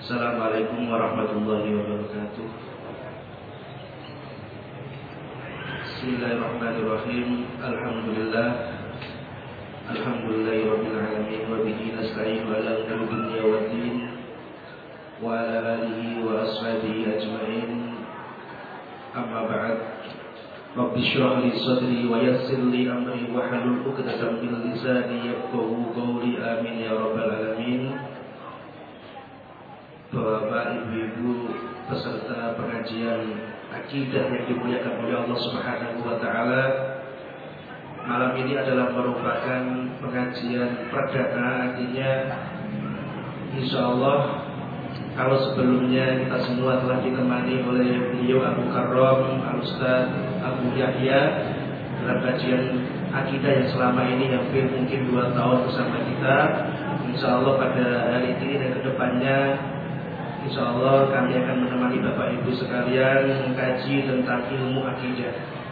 Assalamualaikum warahmatullahi wabarakatuh. Bismillahirrahmanirrahim. Alhamdulillahirabbil alamin wa bihi nasta'inu ala umuri dunya waddin wa ala alihi wa ashabihi ajma'in. Amma ba'd. Rabbi shrah li sadri wa yassir li amri wa hlul 'uqdatam min lisani yafqahu qawli. Amin ya rabbal alamin. Bapak, ibu-ibu peserta pengajian akidah yang dimuliakan oleh Allah Subhanahu wa taala, malam ini adalah merupakan pengajian perdana. Artinya insyaallah kalau sebelumnya kita semua telah ditemani oleh beliau Abu Karrom, Al-Ustaz Abu Yahya dalam kajian akidah yang selama ini hampir mungkin 2 tahun bersama kita. Insyaallah pada hari ini dan kedepannya insyaallah kami akan menemani Bapak Ibu sekalian mengkaji tentang ilmu akidah.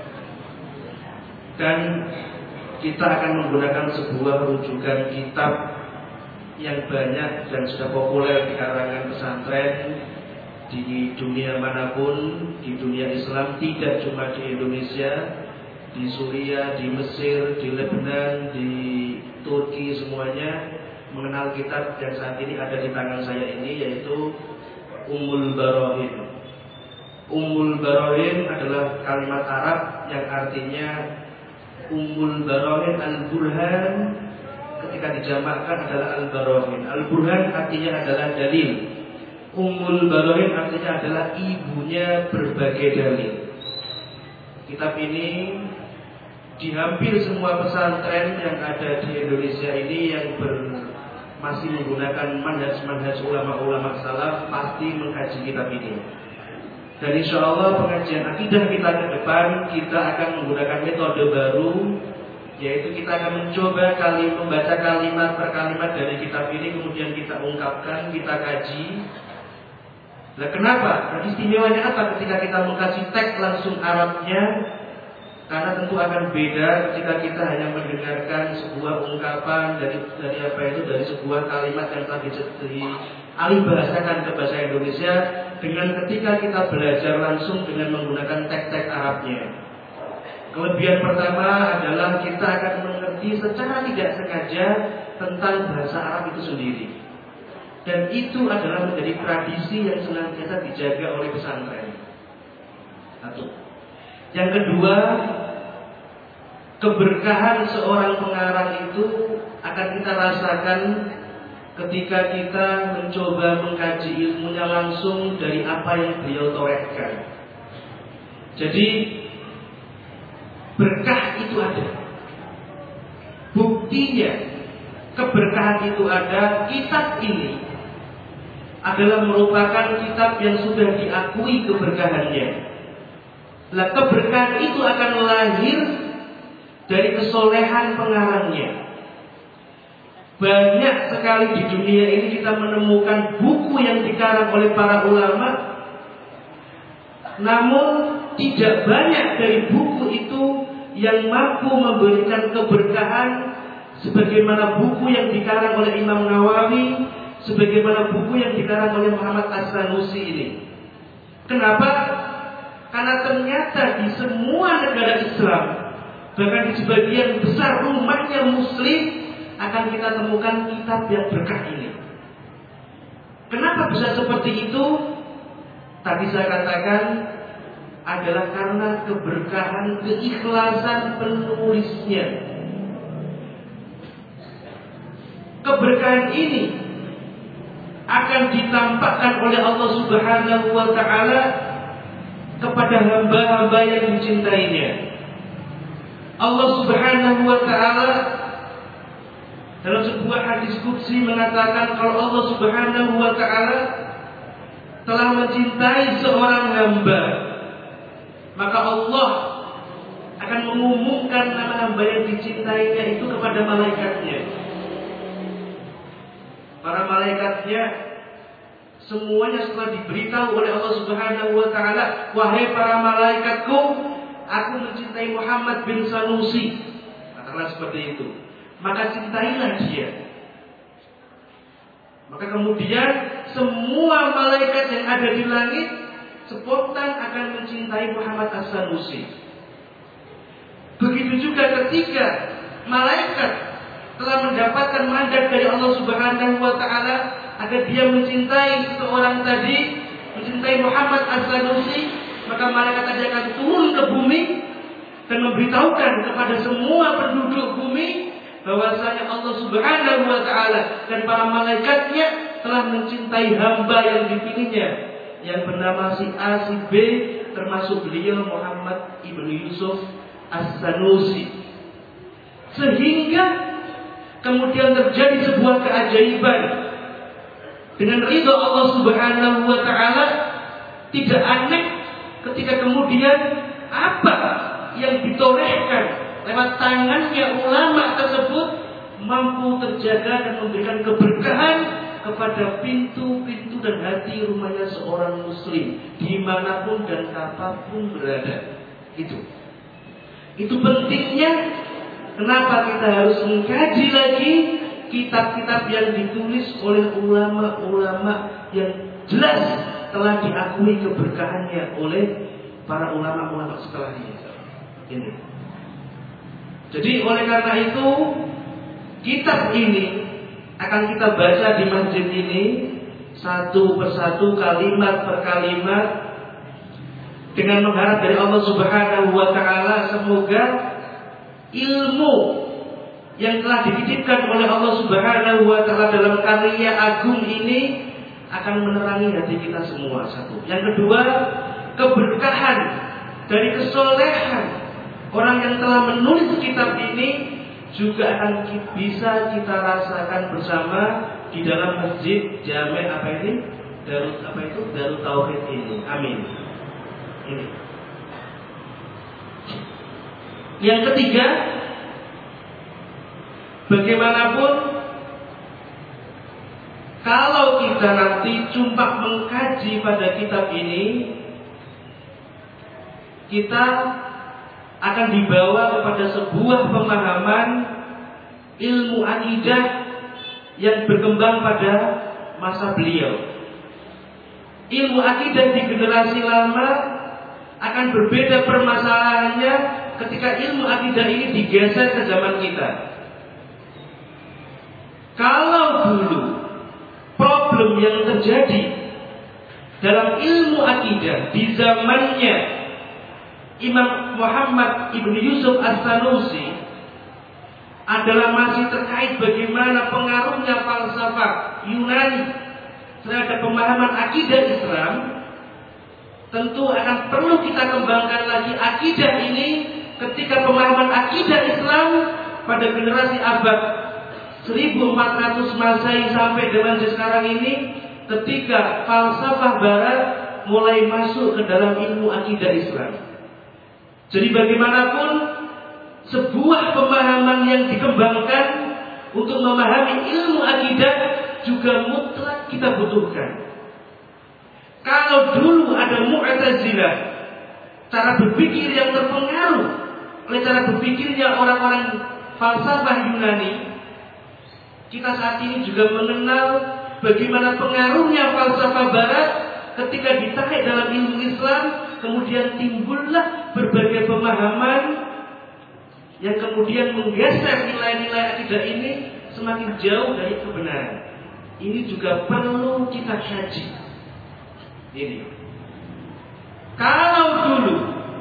Dan kita akan menggunakan sebuah rujukan kitab yang banyak dan sudah populer di kalangan pesantren di dunia manapun, di dunia Islam, tidak cuma di Indonesia, di Suriah, di Mesir, di Lebanon, di Turki, semuanya mengenal kitab yang saat ini ada di tangan saya ini, yaitu Ummul Barahin. Ummul Barahin adalah kalimat Arab yang artinya Ummul Barahin, Al-Burhan ketika dijamakkan adalah Al-Barahin. Al-Burhan artinya adalah dalil. Ummul Barahin artinya adalah ibunya berbagai dalil. Kitab ini di hampir semua pesantren yang ada di Indonesia ini yang masih menggunakan manhaj ulama-ulama salaf pasti mengkaji kitab ini. Dan insya Allah pengajian akidah kita ke depan kita akan menggunakan metode baru, yaitu kita akan mencoba membaca kalimat per kalimat dari kitab ini, kemudian kita ungkapkan, kita kaji. Nah, kenapa? Nah, istimewanya apa ketika kita mengkaji teks langsung Arabnya? Karena tentu akan beda ketika kita hanya mendengarkan sebuah ungkapan dari sebuah kalimat yang telah dialih bahasakan ke bahasa Indonesia, dengan ketika kita belajar langsung dengan menggunakan teks-teks Arabnya. Kelebihan pertama adalah kita akan mengerti secara tidak sengaja tentang bahasa Arab itu sendiri. Dan itu adalah menjadi tradisi yang senantiasa dijaga oleh pesantren. Satu. Yang kedua, keberkahan seorang pengarang itu akan kita rasakan ketika kita mencoba mengkaji ilmunya langsung dari apa yang beliau torehkan. Jadi berkah itu ada. Buktinya keberkahan itu ada. Kitab ini adalah merupakan kitab yang sudah diakui keberkahannya. Nah, keberkahan itu akan lahir dari kesolehan pengarangnya. Banyak sekali di dunia ini kita menemukan buku yang dikarang oleh para ulama, namun tidak banyak dari buku itu yang mampu memberikan keberkahan sebagaimana buku yang dikarang oleh Imam Nawawi, sebagaimana buku yang dikarang oleh Muhammad As-Sanusi ini. Kenapa? Karena ternyata di semua negara Islam, bahkan di sebagian besar rumahnya Muslim, akan kita temukan kitab yang berkah ini. Kenapa bisa seperti itu? Tadi saya katakan adalah karena keberkahan, keikhlasan penulisnya. Keberkahan ini akan ditampakkan oleh Allah Subhanahu wa taala kepada hamba-hamba yang dicintainya. Allah Subhanahu wa taala dalam sebuah hadis qudsi mengatakan kalau Allah Subhanahu wa taala telah mencintai seorang hamba, maka Allah akan mengumumkan nama hamba yang dicintainya itu kepada malaikatnya. Para malaikatnya semuanya setelah diberitahu oleh Allah Subhanahu wa taala, wahai para malaikatku, aku mencintai Muhammad bin Sanusi, katakanlah seperti itu, maka cintailah dia. Maka kemudian semua malaikat yang ada di langit spontan akan mencintai Muhammad As-Sanusi. Begitu juga ketika malaikat telah mendapatkan mandat dari Allah Subhanahu wa taala agar dia mencintai seseorang tadi, mencintai Muhammad As-Sanusi, maka malaikat tadi akan turun ke bumi dan memberitahukan kepada semua penduduk bumi bahwasanya Allah Subhanahu wa taala dan para malaikatnya telah mencintai hamba yang dipilihnya yang bernama si A si B, termasuk beliau Muhammad ibnu Yusuf As-Sanusi. Sehingga kemudian terjadi sebuah keajaiban. Dengan ridha Allah Subhanahu wa taala, tidak aneh ketika kemudian apa yang ditorehkan lewat tangannya ulama tersebut mampu terjaga dan memberikan keberkahan kepada pintu-pintu dan hati rumahnya seorang muslim dimanapun dan kapanpun berada. Itu pentingnya kenapa kita harus mengkaji lagi kitab-kitab yang ditulis oleh ulama-ulama yang jelas telah diakui keberkahannya oleh para ulama-ulama setelahnya. Ini. Jadi oleh karena itu kitab ini akan kita baca di masjid ini satu persatu, kalimat per kalimat, dengan mengharap dari Allah Subhanahu wa taala semoga ilmu yang telah dititipkan oleh Allah Subhanahu wa taala dalam karya agung ini akan menerangi hati kita semua. Satu. Yang kedua, keberkahan dari kesolehan orang yang telah menulis kitab ini juga akan bisa kita rasakan bersama di dalam masjid Jami' Darut Tauhid ini. Amin. Ini. Yang ketiga, bagaimanapun kalau kita nanti cuma mengkaji pada kitab ini, kita akan dibawa kepada sebuah pemahaman ilmu akidah yang berkembang pada masa beliau. Ilmu akidah di generasi lama akan berbeda permasalahannya ketika ilmu akidah ini digeser ke zaman kita. Kalau dulu problem yang terjadi dalam ilmu akidah di zamannya Imam Muhammad ibnu Yusuf As-Sanusi adalah masih terkait bagaimana pengaruhnya falsafah Yunani terhadap pemahaman akidah Islam, tentu akan perlu kita kembangkan lagi akidah ini ketika pemahaman akidah Islam pada generasi abad 1400 Masehi sampai dengan sekarang ini, ketika falsafah Barat mulai masuk ke dalam ilmu akidah Islam. Jadi bagaimanapun sebuah pemahaman yang dikembangkan untuk memahami ilmu akidah juga mutlak kita butuhkan. Kalau dulu ada Mu'tazilah, cara berpikir yang terpengaruh oleh cara berpikirnya orang-orang falsafah Yunani, kita saat ini juga mengenal bagaimana pengaruhnya falsafah Barat ketika ditarik dalam ilmu Islam. Kemudian timbullah berbagai pemahaman yang kemudian menggeser nilai-nilai akidah ini semakin jauh dari kebenaran. Ini juga perlu kita kaji. Ini. Kalau dulu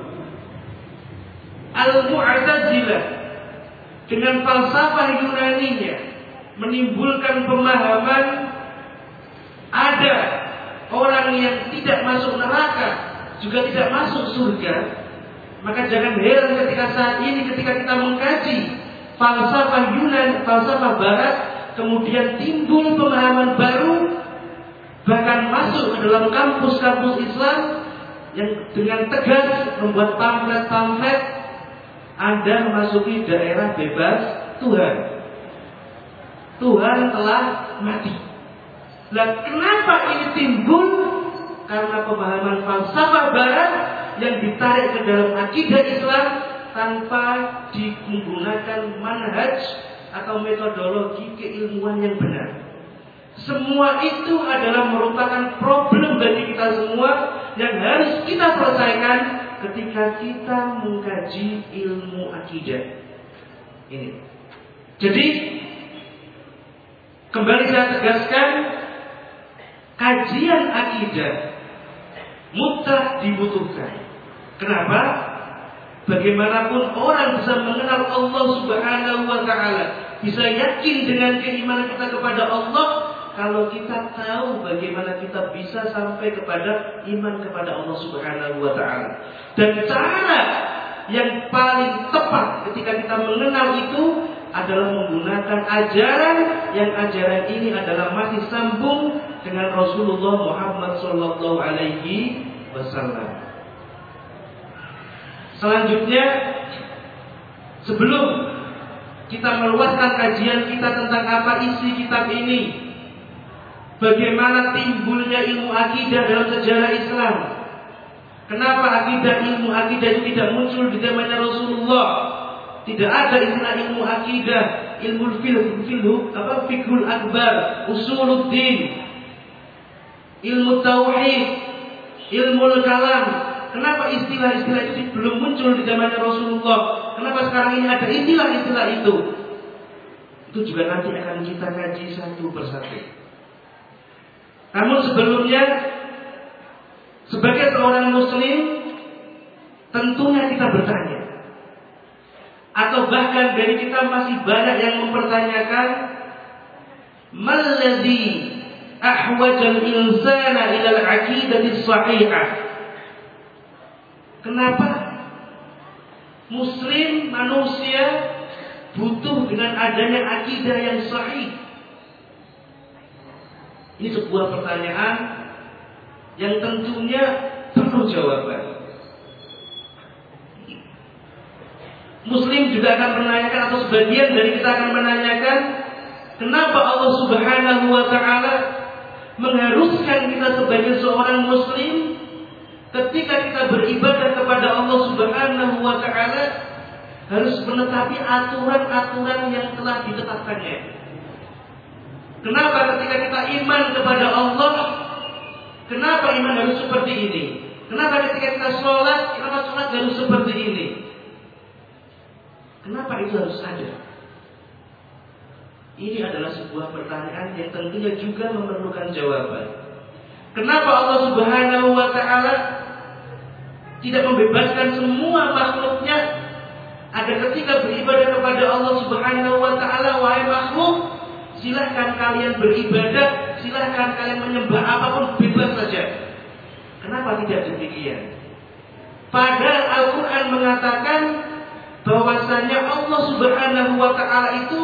Al-Mu'tazilah dengan falsafah Yunaninya menimbulkan pemahaman ada orang yang tidak masuk neraka juga tidak masuk surga, maka jangan heran ketika saat ini ketika kita mengkaji falsafah Yunani, falsafah Barat, kemudian timbul pemahaman baru, bahkan masuk ke dalam kampus-kampus Islam yang dengan tegas membuat pamflet-pamflet Anda memasuki daerah bebas Tuhan. Tuhan telah mati. Nah, kenapa ini timbul? Karena pemahaman falsafah Barat yang ditarik ke dalam akidah Islam tanpa menggunakan manhaj atau metodologi keilmuan yang benar. Semua itu adalah merupakan problem bagi kita semua yang harus kita selesaikan ketika kita mengkaji ilmu akidah ini. Jadi kembali saya tegaskan, kajian akidah mutlak dibutuhkan. Kenapa? Bagaimanapun orang bisa mengenal Allah Subhanahu wa Ta'ala, bisa yakin dengan keimanan kita kepada Allah, kalau kita tahu bagaimana kita bisa sampai kepada iman kepada Allah Subhanahu wa Ta'ala. Dan cara yang paling tepat ketika kita mengenal itu adalah menggunakan ajaran yang ajaran ini adalah masih sambung dengan Rasulullah Muhammad sallallahu alaihi wasallam. Selanjutnya, sebelum kita meluaskan kajian kita tentang apa isi kitab ini, bagaimana timbulnya ilmu akidah dalam sejarah Islam, kenapa ilmu akidah itu tidak muncul di zamannya Rasulullah, tidak ada istilah ilmu akidah, ilmu fiqhul akbar, usuluddin, ilmu tauhid, ilmu kalam. Kenapa istilah-istilah itu belum muncul di zamannya Rasulullah? Kenapa sekarang ini ada istilah-istilah itu? Itu juga nanti akan kita kaji satu persatu. Namun sebelumnya, sebagai seorang muslim, tentunya kita bertanya, atau bahkan dari kita masih banyak yang mempertanyakan, malladzi ahwajal insana ila al-aqidati shahihah. Kenapa muslim manusia butuh dengan adanya akidah yang sahih? Ini sebuah pertanyaan yang tentunya perlu jawaban. Muslim juga akan menanyakan, atau sebagian dari kita akan menanyakan, kenapa Allah Subhanahu wa Ta'ala mengharuskan kita sebagai seorang muslim ketika kita beribadah kepada Allah Subhanahu wa Ta'ala harus menetapi aturan-aturan yang telah ditetapkannya. Kenapa ketika kita iman kepada Allah, kenapa iman harus seperti ini? Kenapa ketika kita sholat, kenapa sholat harus seperti ini? Kenapa itu harus ada? Ini adalah sebuah pertanyaan yang tentunya juga memerlukan jawaban. Kenapa Allah Subhanahu wa Ta'ala tidak membebaskan semua makhluknya agar ketika beribadah kepada Allah Subhanahu wa Ta'ala, wahai makhluk, silahkan kalian beribadah, silahkan kalian menyembah apapun, bebas saja. Kenapa tidak demikian? Padahal Al-Quran mengatakan bahwasanya Allah Subhanahu wa Ta'ala itu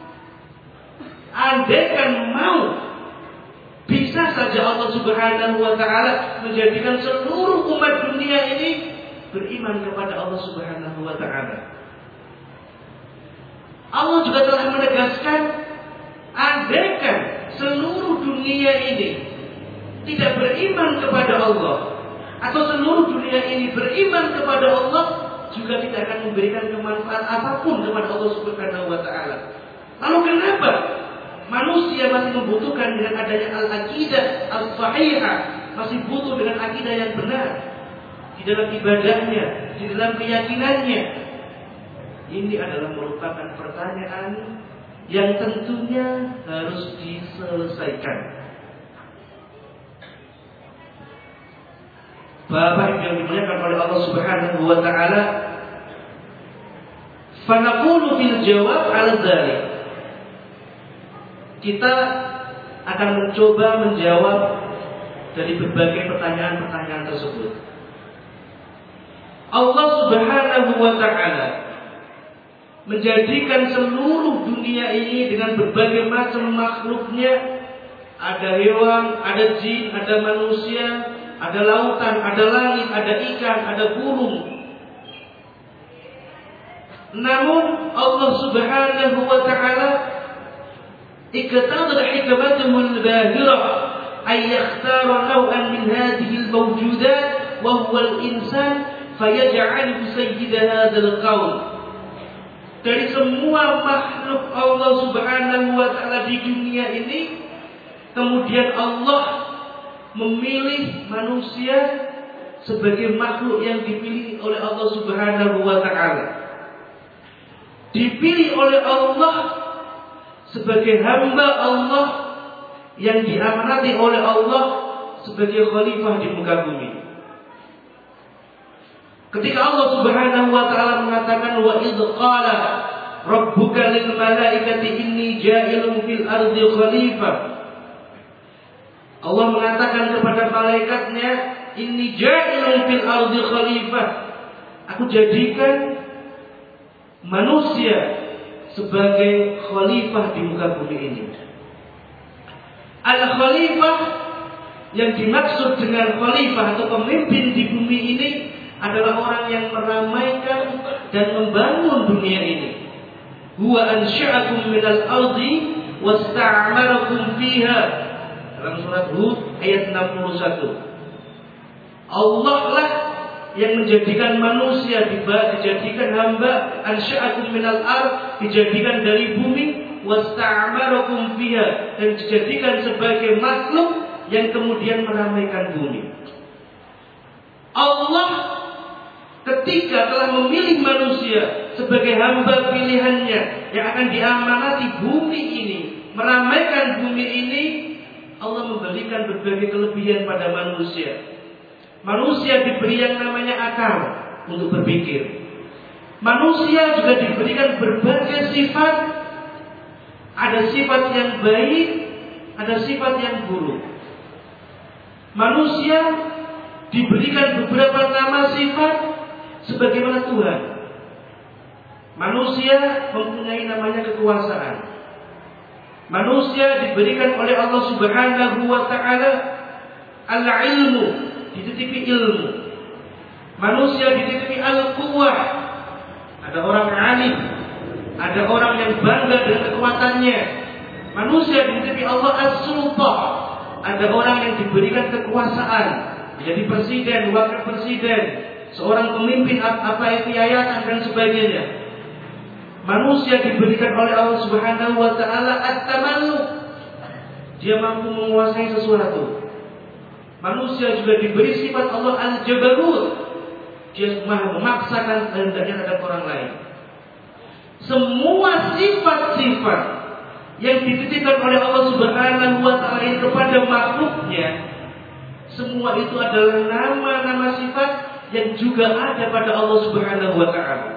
andaikan mau, bisa saja Allah Subhanahu wa Ta'ala menjadikan seluruh umat dunia ini beriman kepada Allah Subhanahu wa Ta'ala. Allah juga telah menegaskan, andaikan seluruh dunia ini tidak beriman kepada Allah, atau seluruh dunia ini beriman kepada Allah, juga tidak akan memberikan kemanfaat apapun kepada Allah Subhanahu wa Ta'ala. Lalu kenapa manusia masih membutuhkan dengan adanya al-aqidah as-sahihah, masih butuh dengan akidah yang benar di dalam ibadahnya, di dalam keyakinannya? Ini adalah merupakan pertanyaan yang tentunya harus diselesaikan. Bapak yang dimuliakan oleh Allah Subhanahu wa Ta'ala, fa naqulu fil jawab 'ala dzalik. Kita akan mencoba menjawab dari berbagai pertanyaan-pertanyaan tersebut. Allah Subhanahu wa Ta'ala menjadikan seluruh dunia ini dengan berbagai macam makhluknya. Ada hewan, ada jin, ada manusia, ada lautan, ada langit, ada ikan, ada burung. Namun Allah Subhanahu wa Ta'ala iqtadara hikmatahu al-bahirah ay yakhtara naw'an min hadhihi al-mawjudat wa huwa al-insan fayaj'aluhu sayyida hadzal qaum. Dari semua makhluk Allah Subhanahu wa Ta'ala di dunia ini, kemudian Allah memilih manusia sebagai makhluk yang dipilih oleh Allah Subhanahu wa taala. Dipilih oleh Allah sebagai hamba Allah yang diamanati oleh Allah sebagai khalifah di muka bumi. Ketika Allah Subhanahu wa taala mengatakan wa idz qala rabbuka lil malaikati inni ja'ilun fil ardi khalifah. Allah mengatakan kepada malaikatnya, inni ja'ilun fil ardi khalifah. Aku jadikan manusia sebagai khalifah di muka bumi ini. Al-khalifah yang dimaksud dengan khalifah atau pemimpin di bumi ini adalah orang yang meramaikan dan membangun dunia ini. Huwa ansha'akum minal ardi wasta'amarakum fiha. Dalam surat Hud ayat 61. Allah lah yang menjadikan manusia dijadikan hamba, ansha'akum minal ard, dijadikan dari bumi, wasta'amarakum fiha, dan dijadikan sebagai makhluk yang kemudian meramaikan bumi. Allah ketika telah memilih manusia sebagai hamba pilihannya yang akan diamanati bumi ini, meramaikan bumi ini, Allah memberikan berbagai kelebihan pada manusia. Manusia diberi yang namanya akal untuk berpikir. Manusia juga diberikan berbagai sifat. Ada sifat yang baik, ada sifat yang buruk. Manusia diberikan beberapa nama sifat sebagaimana Tuhan. Manusia mempunyai namanya kekuasaan. Manusia diberikan oleh Allah Subhanahu wa taala al-ilmu, dititipi ilmu. Manusia dititipi al-quwwah. Ada orang alim, ada orang yang bangga dengan kekuatannya. Manusia dititipi Allah as-sultan. Ada orang yang diberikan kekuasaan, menjadi presiden, wakil presiden, seorang pemimpin apa itu yayasan dan sebagainya. Manusia diberikan oleh Allah Subhanahu wa taala at-tamalluk. Dia mampu menguasai sesuatu. Manusia juga diberi sifat Allah al-jabarut. Dia maha memaksakan kehendaknya terhadap orang lain. Semua sifat-sifat yang dititipkan oleh Allah Subhanahu wa taala kepada makhluknya, semua itu adalah nama-nama sifat yang juga ada pada Allah Subhanahu wa taala.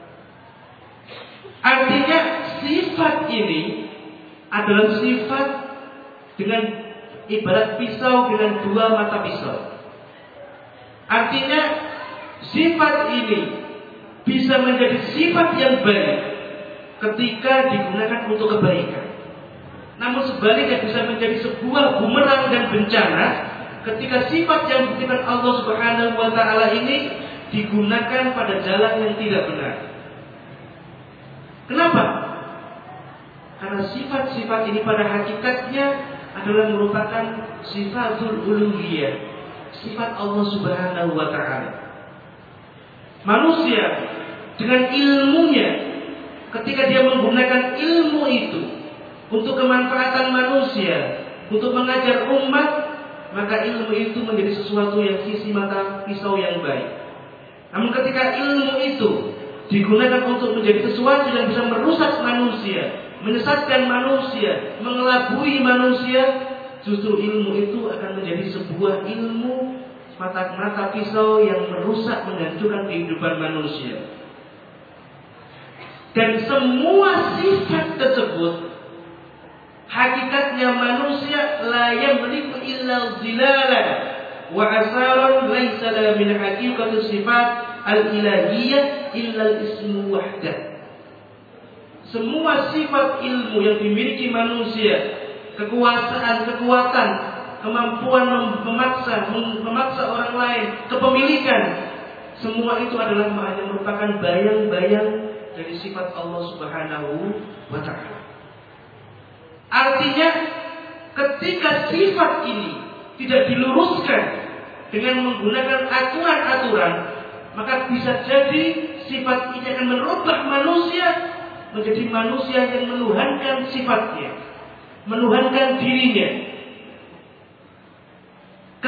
Artinya sifat ini adalah sifat dengan ibarat pisau dengan dua mata pisau. Artinya sifat ini bisa menjadi sifat yang baik ketika digunakan untuk kebaikan. Namun sebaliknya bisa menjadi sebuah bumerang dan bencana ketika sifat yang diberikan Allah Subhanahu wa taala ini digunakan pada jalan yang tidak benar. Kenapa? Karena sifat-sifat ini pada hakikatnya adalah merupakan sifatul uluhiyah, sifat Allah Subhanahu wa taala. Manusia dengan ilmunya, ketika dia menggunakan ilmu itu untuk kemanfaatan manusia, untuk mengajar umat, maka ilmu itu menjadi sesuatu yang sisi mata pisau yang baik. Namun ketika ilmu itu digunakan untuk menjadi sesuatu yang bisa merusak manusia, menyesatkan manusia, mengelabui manusia, justru ilmu itu akan menjadi sebuah ilmu mata pisau yang merusak, menghancurkan kehidupan manusia. Dan semua sifat tersebut hakikatnya manusia la yamliku illa zilalan wa asaran laisa la min haqiqati sifat al-ilahiyyah illa al-ismu wahdah. Semua sifat ilmu yang dimiliki manusia, kekuasaan, kekuatan, kemampuan memaksa orang lain, kepemilikan, semua itu adalah hanya merupakan bayang-bayang dari sifat Allah Subhanahu wa taala. Artinya ketika sifat ini tidak diluruskan dengan menggunakan aturan-aturan, maka bisa jadi sifat ini akan merubah manusia menjadi manusia yang menuhankan sifatnya, menuhankan dirinya,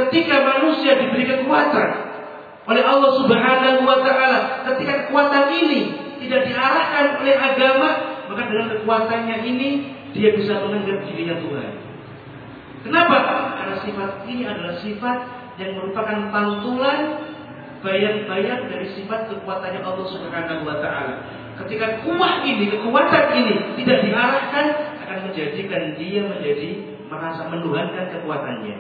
ketika manusia diberi kekuatan oleh Allah Subhanahu wa taala, ketika kekuatan ini tidak diarahkan oleh agama, maka dengan kekuatannya ini dia bisa menganggap dirinya Tuhan. Kenapa? Karena sifat ini adalah sifat yang merupakan pantulan bayang-bayang dari sifat kekuatannya Allah Subhanahu wa taala. Ketika kekuatan ini tidak diarahkan, akan menjadikan dia merasa menuhankan kekuatannya.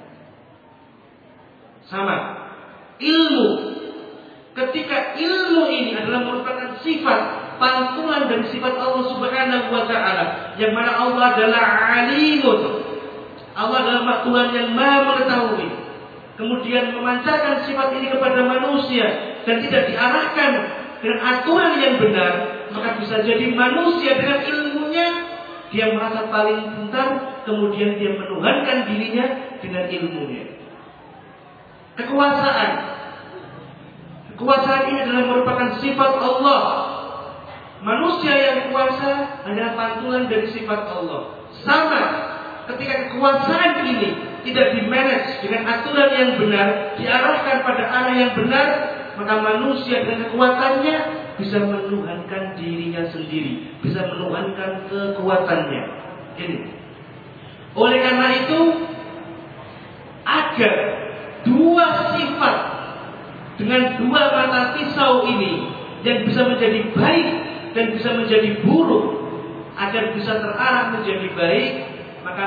Sama ilmu. Ketika ilmu ini adalah merupakan sifat pantulan dari sifat Allah Subhanahu wa taala, yang mana Allah adalah alimun. Allah adalah Tuhan yang Maha mengetahui. Kemudian memancarkan sifat ini kepada manusia dan tidak diarahkan dengan aturan yang benar, maka bisa jadi manusia dengan ilmunya dia merasa paling pintar, kemudian dia menuhankan dirinya dengan ilmunya. Kekuasaan ini adalah merupakan sifat Allah. Manusia yang kuasa adalah pantulan dari sifat Allah. Sama, ketika kekuasaan ini tidak dimanage dengan aturan yang benar, diarahkan pada arah yang benar, maka manusia dengan kekuatannya bisa menuhankan dirinya sendiri, bisa menuhankan kekuatannya. Ini. Oleh karena itu, agar dua sifat dengan dua mata pisau ini yang bisa menjadi baik dan bisa menjadi buruk, agar bisa terarah menjadi baik, maka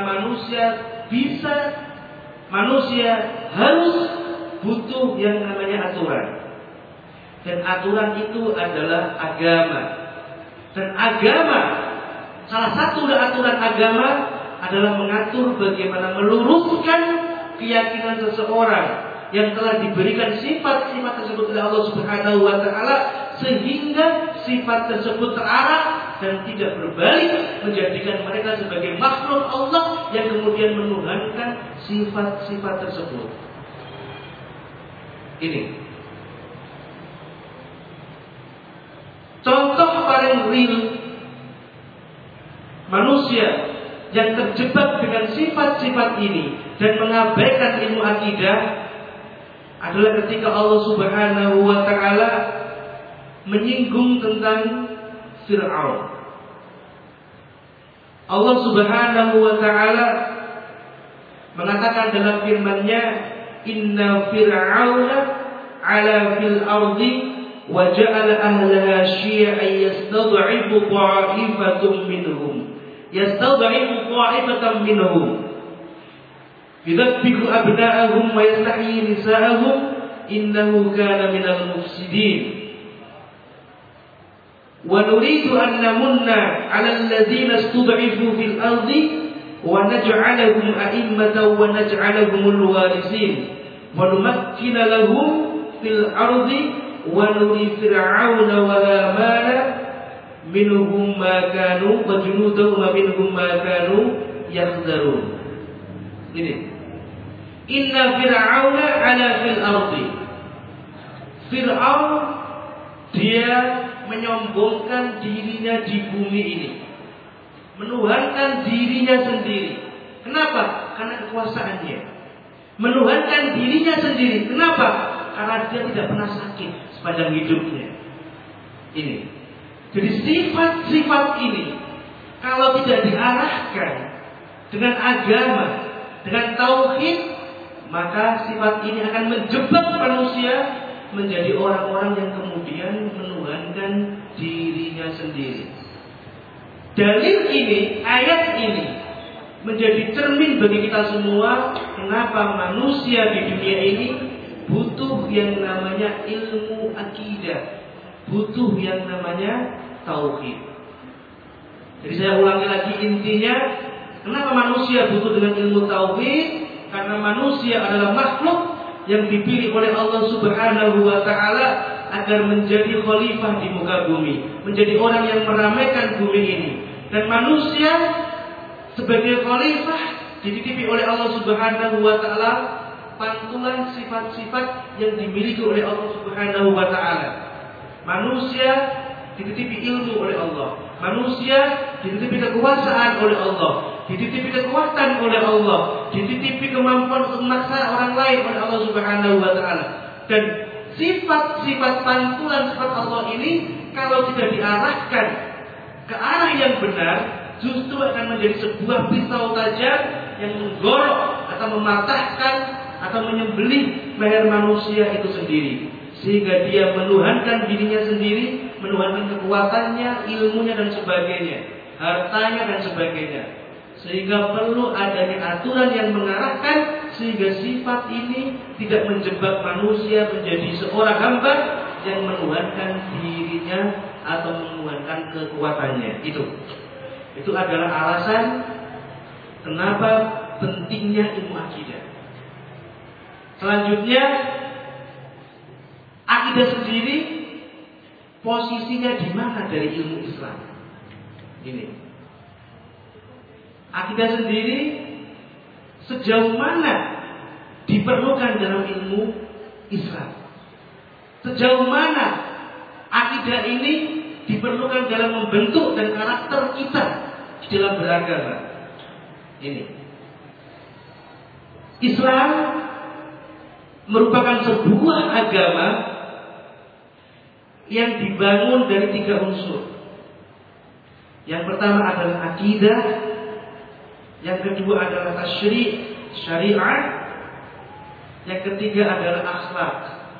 manusia harus butuh yang namanya aturan. Dan aturan itu adalah agama. Dan agama, salah satu aturan agama adalah mengatur bagaimana meluruskan keyakinan seseorang yang telah diberikan sifat-sifat tersebut oleh Allah Subhanahu wa taala, sehingga sifat tersebut terarah dan tidak berbalik, menjadikan mereka sebagai makhluk Allah yang kemudian menuhankan sifat-sifat tersebut. Ini contoh paling real manusia yang terjebak dengan sifat-sifat ini dan mengabaikan ilmu akidah adalah ketika Allah Subhanahu wa taala menyinggung tentang Fir'aun. Allah Subhanahu wa taala mengatakan dalam firman-Nya, "Inna Fir'auna 'ala fil ardi wa ja'ala ahlaha syi'an yastad'ifu ta'ifatan minhum yudabbihu abna'ahum wa yastahyi nisa'ahum innahu kana minal mufsidin wa nuridu an namunna 'alal ladzina istud'ifu fil ardi wa naj'alahum a'immatan wa naj'alahumul warisin wa numakkina lahum fil ardi wa nuri fir'auna wa hamana minhum ma kanu wa junudahum minhum ma kanu yahdharun." Ini Inna Fir'auna 'ala fil ardi. Fir'aun dia menyombongkan dirinya di bumi ini, menuhankan dirinya sendiri. Kenapa? Karena kekuasaannya. Menuhankan dirinya sendiri. Kenapa? Karena dia tidak pernah sakit sepanjang hidupnya. Ini. Jadi sifat-sifat ini kalau tidak diarahkan dengan agama, dengan tauhid, maka sifat ini akan menjebak manusia menjadi orang-orang yang kemudian menuhankan dirinya sendiri. Dalil ini, ayat ini menjadi cermin bagi kita semua kenapa manusia di dunia ini butuh yang namanya ilmu akidah, butuh yang namanya tauhid. Jadi saya ulangi lagi intinya, kenapa manusia butuh dengan ilmu tauhid? Karena manusia adalah makhluk yang dipilih oleh Allah Subhanahu wa taala agar menjadi khalifah di muka bumi, menjadi orang yang meramaikan bumi ini. Dan manusia sebagai khalifah dititipi oleh Allah Subhanahu wa taala pantulan sifat-sifat yang dimiliki oleh Allah Subhanahu wa taala. Manusia dititipi ilmu oleh Allah, manusia dititipi kekuasaan oleh Allah, dititipi kekuatan oleh Allah, dititipi kemampuan untuk memaksa orang lain oleh Allah Subhanahu wa taala. Dan sifat-sifat pantulan sifat Allah ini kalau tidak diarahkan ke arah yang benar, justru akan menjadi sebuah pisau tajam yang menggorok atau mematahkan atau menyembelih leher manusia itu sendiri, sehingga dia menuhankan dirinya sendiri, menuhankan kekuatannya, ilmunya dan sebagainya, hartanya dan sebagainya. Sehingga perlu adanya aturan yang mengarahkan sehingga sifat ini tidak menjebak manusia menjadi seorang hamba yang menuhankan dirinya atau menuhankan kekuatannya. Itu adalah alasan kenapa pentingnya ilmu akidah. Selanjutnya, akidah sendiri posisinya di mana dari ilmu Islam? Ini. Akidah sendiri sejauh mana diperlukan dalam ilmu Islam? Sejauh mana akidah ini diperlukan dalam membentuk dan karakter kita di dalam beragama? Ini. Islam merupakan sebuah agama yang dibangun dari 3 unsur. Yang pertama adalah akidah, yang kedua adalah tasyri', syariat, yang ketiga adalah akhlak.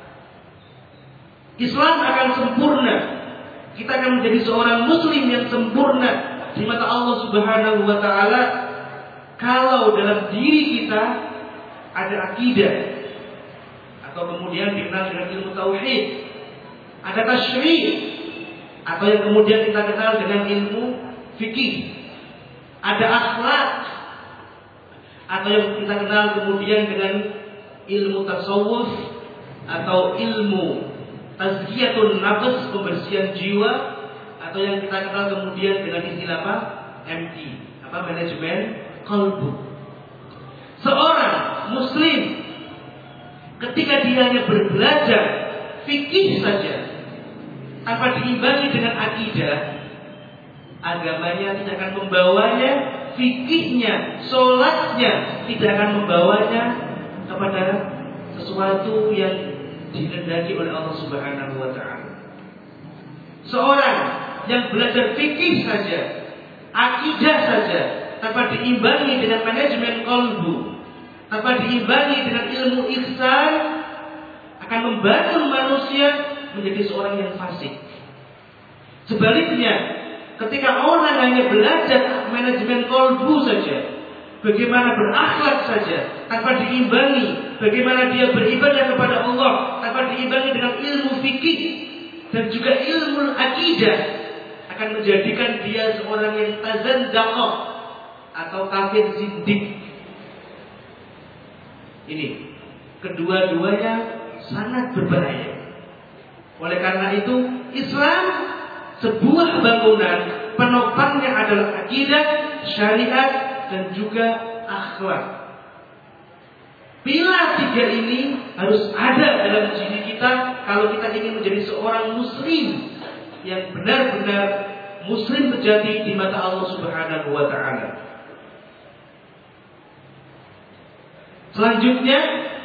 Islam akan sempurna, kita akan menjadi seorang muslim yang sempurna di mata Allah Subhanahu wa taala kalau dalam diri kita ada akidah, atau kemudian dikenal dengan ilmu tauhid, ada tasyri', atau yang kemudian kita kenal dengan ilmu fikih, ada akhlak, atau yang kita kenal kemudian dengan ilmu tasawuf atau ilmu tazkiyatun nafs, pembersihan jiwa, atau yang kita kenal kemudian dengan istilah apa? MT, manajemen qalbu. Seorang muslim ketika dia hanya berbelajar fikih saja tanpa diimbangi dengan akidah, agamanya tidak akan membawanya, fikihnya, sholatnya tidak akan membawanya kepada sesuatu yang dikehendaki oleh Allah Subhanahu wa taala. Seorang yang belajar fikih saja, akidah saja, tanpa diimbangi dengan manajemen qalbu, tanpa diimbangi dengan ilmu ihsan, akan membangun manusia menjadi seorang yang fasik. Sebaliknya, ketika orang hanya belajar manajemen qalbu saja, bagaimana berakhlak saja, tanpa diimbangi bagaimana dia beribadah kepada Allah, tanpa diimbangi dengan ilmu fikih dan juga ilmu akidah, akan menjadikan dia seorang yang tazandaqah atau kafir zindik. Ini kedua-duanya sangat berbahaya. Oleh karena itu, Islam sebuah bangunan, penopangnya adalah akidah, syariat, dan juga akhlak. Pilar 3 ini harus ada dalam diri kita kalau kita ingin menjadi seorang muslim yang benar-benar muslim sejati di mata Allah Subhanahu wa taala. Selanjutnya,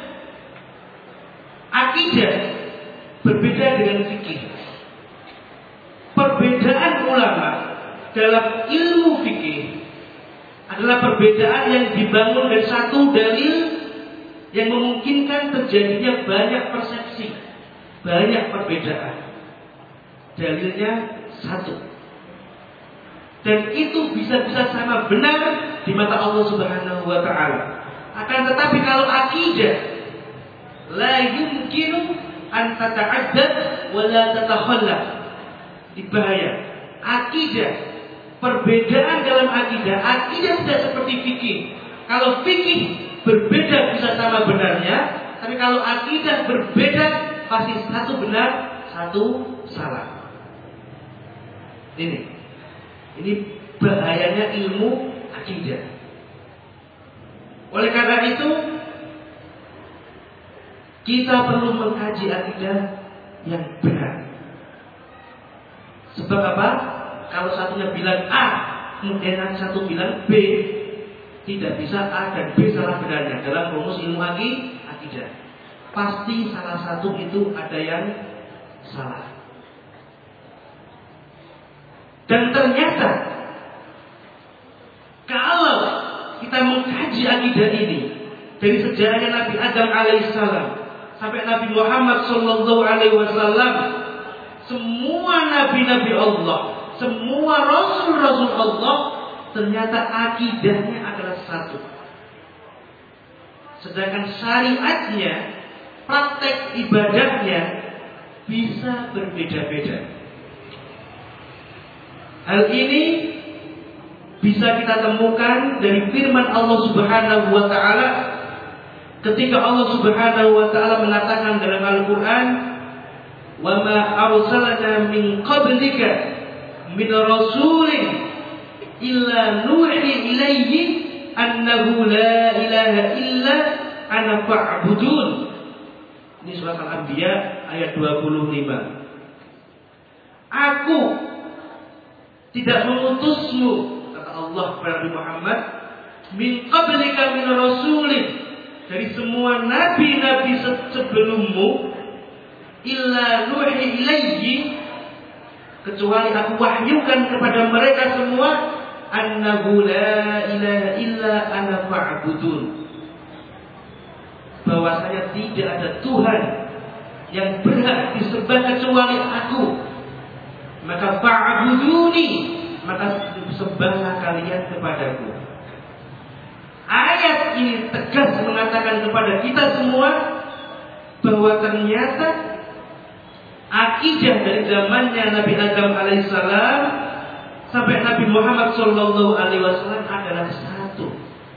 akidah berbeda dengan fikih. Perbedaan ulama dalam ilmu fikih adalah perbedaan yang dibangun dari satu dalil yang memungkinkan terjadinya banyak persepsi, banyak perbedaan. Dalilnya satu, dan itu bisa-bisa sama benar di mata Allah Subhanahu wa taala. Akan tetapi kalau akidah la yumkinu an tata'addad wa la tatakhallaf, bahaya. Akidah, perbedaan dalam akidah tidak seperti fikih. Kalau fikih berbeda bisa sama benarnya, tapi kalau akidah berbeda pasti satu benar, satu salah. Ini bahayanya ilmu akidah. Oleh karena itu, kita perlu mengkaji akidah yang benar. Sebab apa? Kalau satunya bilang A, kemudian satu bilang B, Tidak bisa A dan B salah benarnya dalam rumus ilmu akidah. Pasti salah satu itu ada yang salah. Dan ternyata kalau kita mengkaji akidah ini dari sejarahnya Nabi Adam alaihissalam sampai Nabi Muhammad sallallahu alaihi wasallam, semua nabi-nabi Allah, semua rasul-rasul Allah, ternyata akidahnya adalah satu. Sedangkan syariatnya, praktek ibadahnya bisa berbeda-beda. Hal ini bisa kita temukan dari firman Allah Subhanahu wa taala ketika Allah Subhanahu wa taala mengatakan dalam Al-Qur'an, "Wa ma arsalna min qablika min rasulin illa nuhi ilaihi annahu la ilaha illa ana fa'budun." Ini surat Al-Anbiya ayat 25. Aku tidak mengutusmu, kata Allah kepada Nabi Muhammad, min qablika min rasulin, dari semua nabi-nabi sebelummu, illa nuhi ilaihi, kecuali aku wahyukan kepada mereka semua, annahu la ilaha illa ana fa'budun, bahwasanya tidak ada Tuhan yang berhak disembah kecuali aku, maka fa'buduni, maka sembahlah kalian kepadaku. Ayat ini tegas mengatakan kepada kita semua bahwa ternyata akidah dari zamannya Nabi Adam alaihissalam sampai Nabi Muhammad sallallahu alaihi wasallam adalah satu.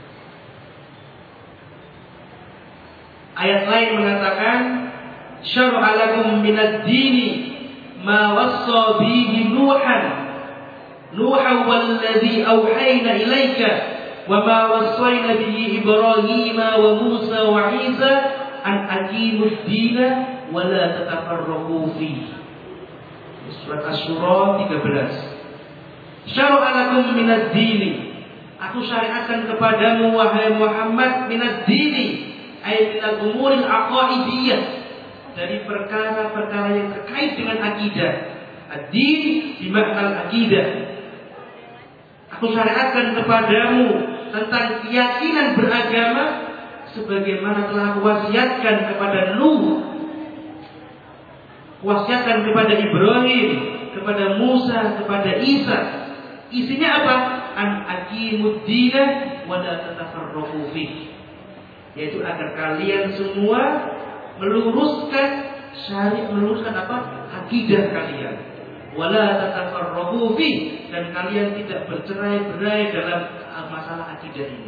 Ayat lain mengatakan, syar'a lakum minad dini ma wassa bihi Nuhan walladzi auhayna ilaika wa ma wassayna bihi Ibrahim wa Musa wa Isa an aqimud dina wa la tatafarraqu fihi. Surat Asy-Syura 13. Syar'a lakum minad dini, aku syariatkan kepadamu wahai Muhammad minad dini, ay minal umuril aqaidiyah, dari perkara-perkara yang terkait dengan akidah. Ad-din bimakna akidah. Aku syariatkan kepadamu tentang keyakinan beragama sebagaimana telah kuwasiatkan kepada Nuh, kuwasiatkan kepada Ibrahim, kepada Musa, kepada Isa. Isinya apa? An aqimud dina wa la tatafarraqu fihi, yaitu agar kalian semua meluruskan apa? Akidah kalian. Wala tatafarraqu fi, dan kalian tidak bercerai-berai dalam masalah akidah ini.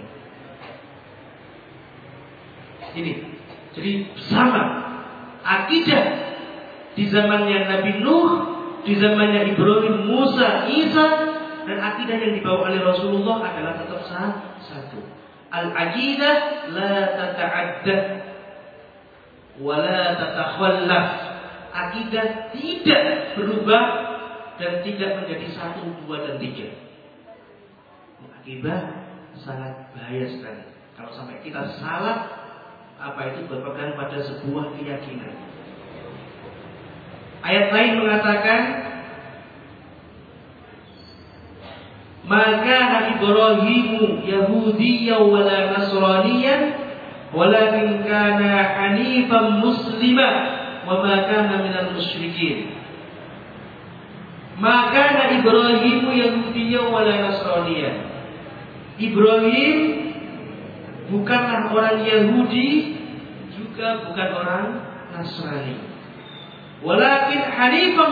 Ini. Jadi sama akidah di zamannya Nabi Nuh, di zamannya Ibrahim, Musa, Isa, dan akidah yang dibawa oleh Rasulullah adalah tetap satu. Al-aqidah la tata'adda wala tatakhallaf. Akidah tidak berubah dan tidak menjadi 1, 2, dan 3. Akidah sangat bahaya sekali. Kalau sampai kita salah, apa itu berpegang pada sebuah keyakinan. Ayat lain mengatakan, maka Ibrahimu Yahudiyyan wala Nasraniyyan walakin kana hanifan musliman wa ma kana minal musyrikin. Maka Ibrahimu Yahudiyyan wala Nasraniyyan. Ibrahim bukanlah orang Yahudi, juga bukan orang Nasrani. Walakin hanifan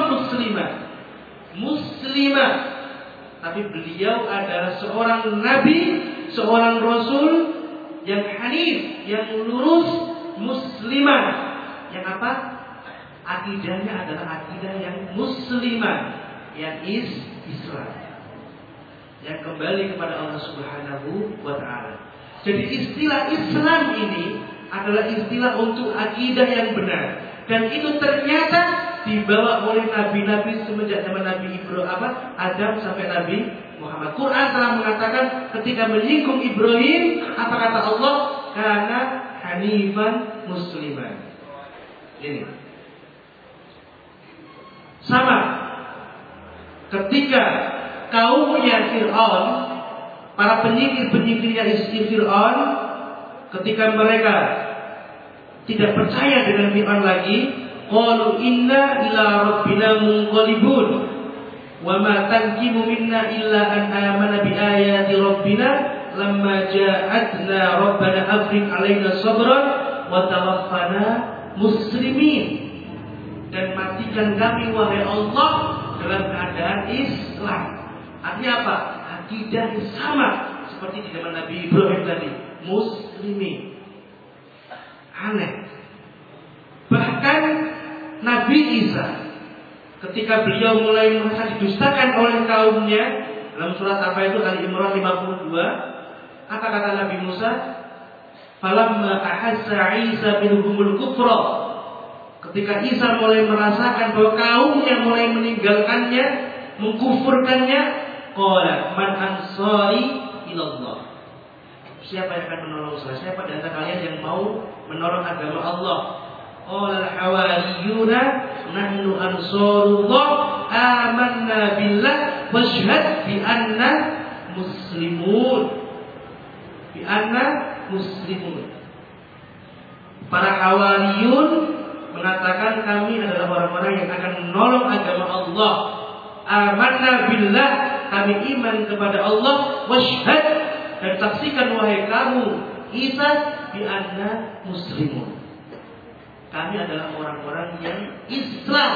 muslimah, tapi beliau adalah seorang nabi, seorang rasul yang hanif, yang lurus, muslimah. Yang apa? Akidahnya adalah akidah yang muslimah, yang Islam, yang kembali kepada Allah Subhanahu wa ta'ala. Jadi istilah Islam ini adalah istilah untuk akidah yang benar, dan itu ternyata dibawa oleh nabi-nabi semenjak zaman Nabi Adam sampai Nabi Muhammad. Quran telah mengatakan ketika menyinggung Ibrahim, apa kata Allah? Kana hanifan musliman. Ini sama ketika kaumnya Fir'aun, para penyihir-penyihirnya istri Fir'aun, ketika mereka tidak percaya dengan Fir'aun lagi, qalu inna ila rabbina munqalibun wa ma tanqimu minna illa an amana bi ayati rabbina lamma ja'atna rabbana afriq alaina sabran wa tawaffana muslimin. Dan matikan kami wahai Allah dalam keadaan Islam. Artinya apa? Akidah sama seperti di zaman Nabi Ibrahim tadi, muslimin. Aneh. Bahkan Nabi Isa ketika beliau mulai merasa didustakan oleh kaumnya, dalam surat apa itu, Ali Imran 52, apa kata Nabi Musa? Falamma ahassa Isa minhumul kufra. Ketika Isa mulai merasakan bahwa kaumnya mulai meninggalkannya, mengkufurkannya, qala man ansari ilallah. Siapa yang akan menolong saya? Siapa di antara kalian yang mau menolong agama Allah? Qala al-hawariyuna nahnu ansarullah amanna billah washhad bi anna muslimun. Bi anna muslimun. Para hawariyun mengatakan kami adalah orang-orang yang akan menolong agama Allah. Amanna billah, kami iman kepada Allah. Washhad, dan saksikan wahai kamu Isa bi anna muslimun. Kami adalah orang-orang yang Islam,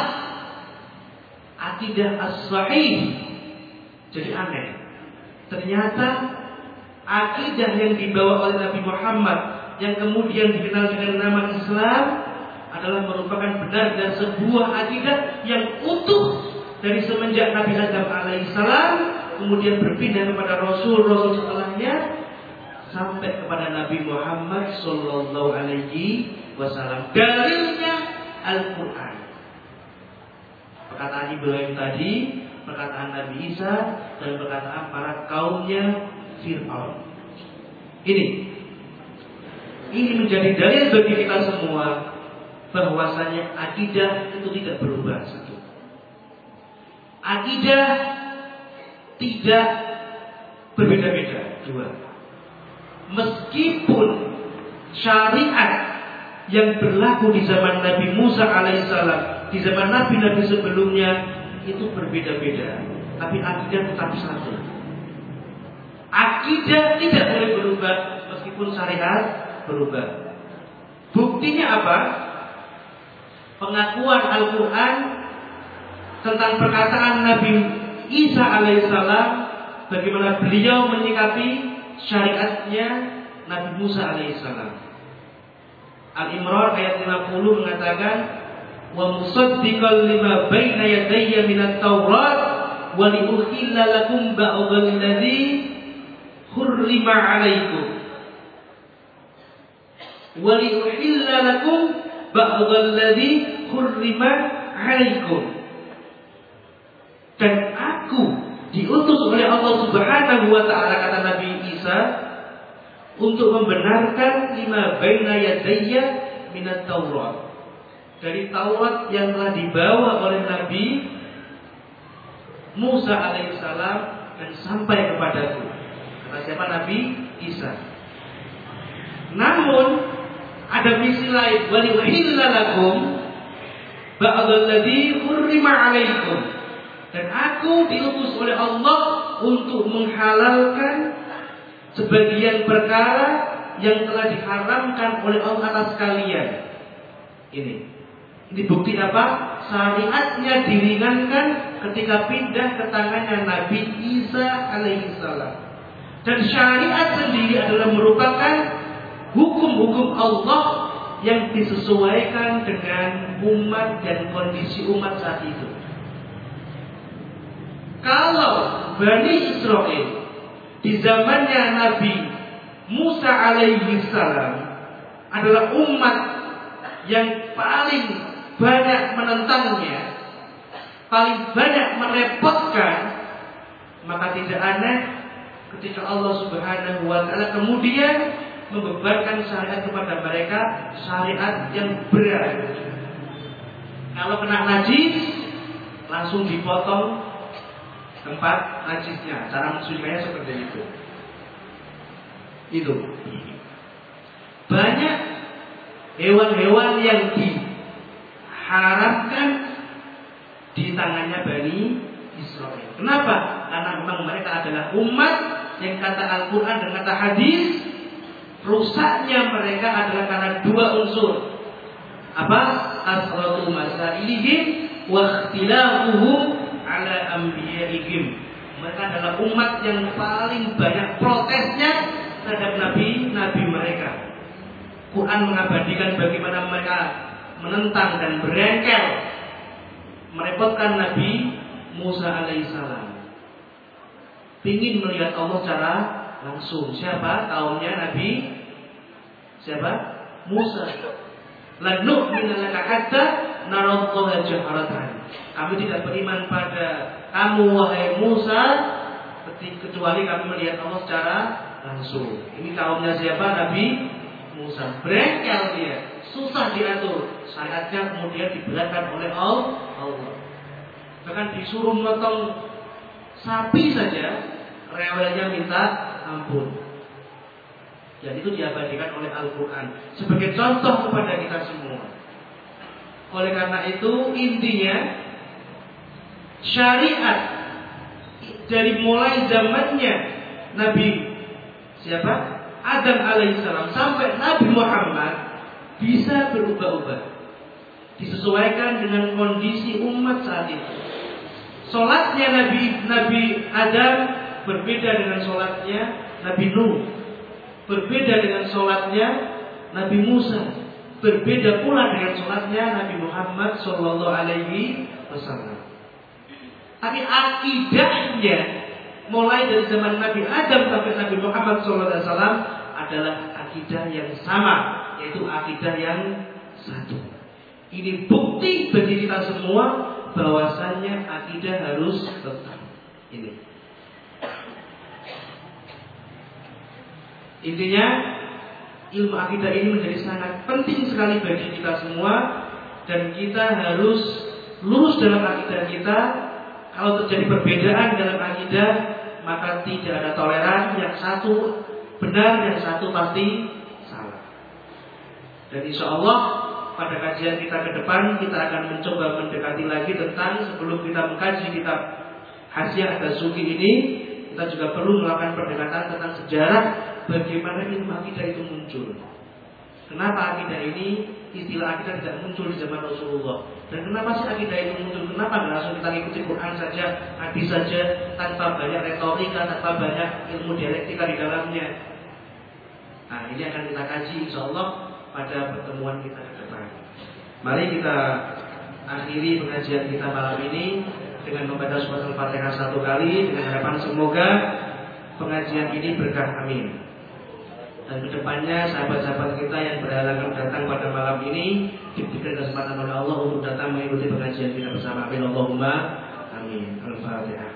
akidah as-sahih. Jadi aneh, ternyata akidah yang dibawa oleh Nabi Muhammad yang kemudian dikenal dengan nama Islam adalah merupakan benar dan sebuah akidah yang utuh dari semenjak Nabi Adam alaihissalam kemudian berpindah kepada Rasul-Rasul setelahnya sampai kepada Nabi Muhammad sallallahu alaihi wasallam. Dalilnya Al-Quran. Perkataan Ibrahim tadi, perkataan Nabi Isa, dan perkataan para kaumnya Fir'aun. Ini menjadi dalil bagi kita semua bahwasanya akidah itu tidak berubah. Satu, akidah tidak berbeda-beda. Dua, meskipun syariat yang berlaku di zaman Nabi Musa alaihissalam, di zaman nabi-nabi sebelumnya itu berbeda-beda, tapi akidah tetap satu. Akidah tidak boleh berubah meskipun syariat berubah. Buktinya apa? Pengakuan Al-Quran tentang perkataan Nabi Isa alaihissalam, bagaimana beliau menyikapi syariatnya Nabi Musa alaihissalam. Al-Imran ayat 50 mengatakan, wa musaddiqan lima baina yadayya minat Taurat wa liukhilla lakum ba'dal ladzi hurrima 'alaikum wa liukhilla lakum ba'dal ladzi hurrima 'alaikum. Dan aku diutus oleh Allah Subhanahu wa taala, kata Nabi Isa, untuk membenarkan lima baina yadayya minat Taurat, dari Taurat yang telah dibawa oleh Nabi Musa alaihissalam dan sampai kepadaku. Kata siapa? Nabi Isa. Namun ada misi lain, wa liuhilla lakum ba'dal ladzi hurrima 'alaikum. Dan aku diutus oleh Allah untuk menghalalkan sebagian perkara yang telah diharamkan oleh Allah atas kalian. Ini bukti apa? Syariatnya diringankan ketika pindah ke tangannya Nabi Isa alaihissalam. Dan syariat sendiri adalah merupakan hukum-hukum Allah yang disesuaikan dengan umat dan kondisi umat saat itu. Kalau Bani Israel di zamannya Nabi Musa alaihissalam adalah umat yang paling banyak menentangnya, paling banyak merepotkan, Maka tidak aneh ketika Allah Subhanahu wa taala kemudian membebankan syariat kepada mereka, syariat yang berat. Kalau kena najis langsung dipotong tempat najisnya. Cara mensucikannya seperti itu. Itu. Banyak hewan-hewan yang diharamkan di tangannya Bani Israel. Kenapa? Karena memang mereka adalah umat yang kata Al-Quran dan kata hadis, rusaknya mereka adalah karena dua unsur. Apa? Asratu masailihim wa ikhtilafuhum ala anbiya'ihim. Mereka adalah umat yang paling banyak protesnya terhadap nabi-nabi mereka. Quran mengabadikan bagaimana mereka menentang dan berengkel merepotkan Nabi Musa alaihissalam. Pingin melihat Allah secara langsung. Siapa? Kaumnya Nabi siapa? Musa. Lan nu'mina laka hatta narallaha jahratan. Kami tidak beriman pada kamu wahai Musa kecuali kami melihat Allah secara langsung. Ini kaumnya siapa? Nabi Musa. Berengkel dia, susah diatur. Syariatnya kemudian diberatkan oleh Allah. Bahkan disuruh motong sapi saja, rewelnya minta ampun. Dan itu diabadikan oleh Al-Quran sebagai contoh kepada kita semua. Oleh karena itu intinya syariat dari mulai zamannya Nabi siapa? Adam alaihissalam sampai Nabi Muhammad bisa berubah-ubah, disesuaikan dengan kondisi umat saat itu. Solatnya Nabi Adam berbeda dengan solatnya Nabi Nuh, berbeda dengan solatnya Nabi Musa, berbeda pula dengan solatnya Nabi Muhammad Sallallahu Alaihi Wasallam. Tapi akidahnya mulai dari zaman Nabi Adam sampai Nabi Muhammad SAW adalah akidah yang sama, yaitu akidah yang satu. Ini bukti bagi kita semua bahwasannya akidah harus tetap. Ini intinya ilmu akidah ini menjadi sangat penting sekali bagi kita semua, dan kita harus lurus dalam akidah kita. Kalau terjadi perbedaan dalam akidah, maka tidak ada toleran, yang satu benar, yang satu pasti salah. Dan insya Allah pada kajian kita ke depan kita akan mencoba mendekati lagi tentang, sebelum kita mengkaji kitab Hasyiah Ad-Dasuki ini, kita juga perlu melakukan pendekatan tentang sejarah bagaimana ilmu akidah itu muncul. Kenapa akidah ini, istilah akidah tidak muncul di zaman Rasulullah? Dan kenapa sih akidah itu muncul? Kenapa nggak langsung kita ikuti Quran saja, hadis saja, tanpa banyak retorika, tanpa banyak ilmu dialektika di dalamnya? Nah, ini akan kita kaji insya Allah pada pertemuan kita ke depan. Mari kita akhiri pengajian kita malam ini dengan membaca surat Al-Fatihah 1 kali, dengan harapan semoga pengajian ini berkah, amin. Dan kedepannya sahabat-sahabat kita yang berhalangan datang pada malam ini diberikan kesempatan oleh Allah untuk datang mengikuti pengajian kita bersama. Amin Allahumma amin. Al-Fatihah.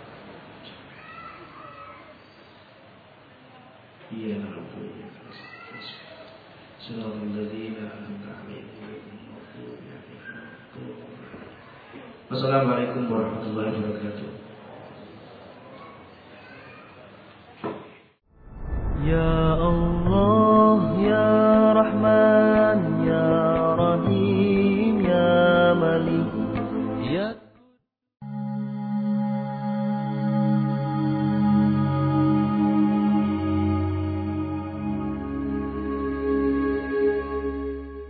Iya Rabbi. Wassalamualaikum warahmatullahi wabarakatuh. Ya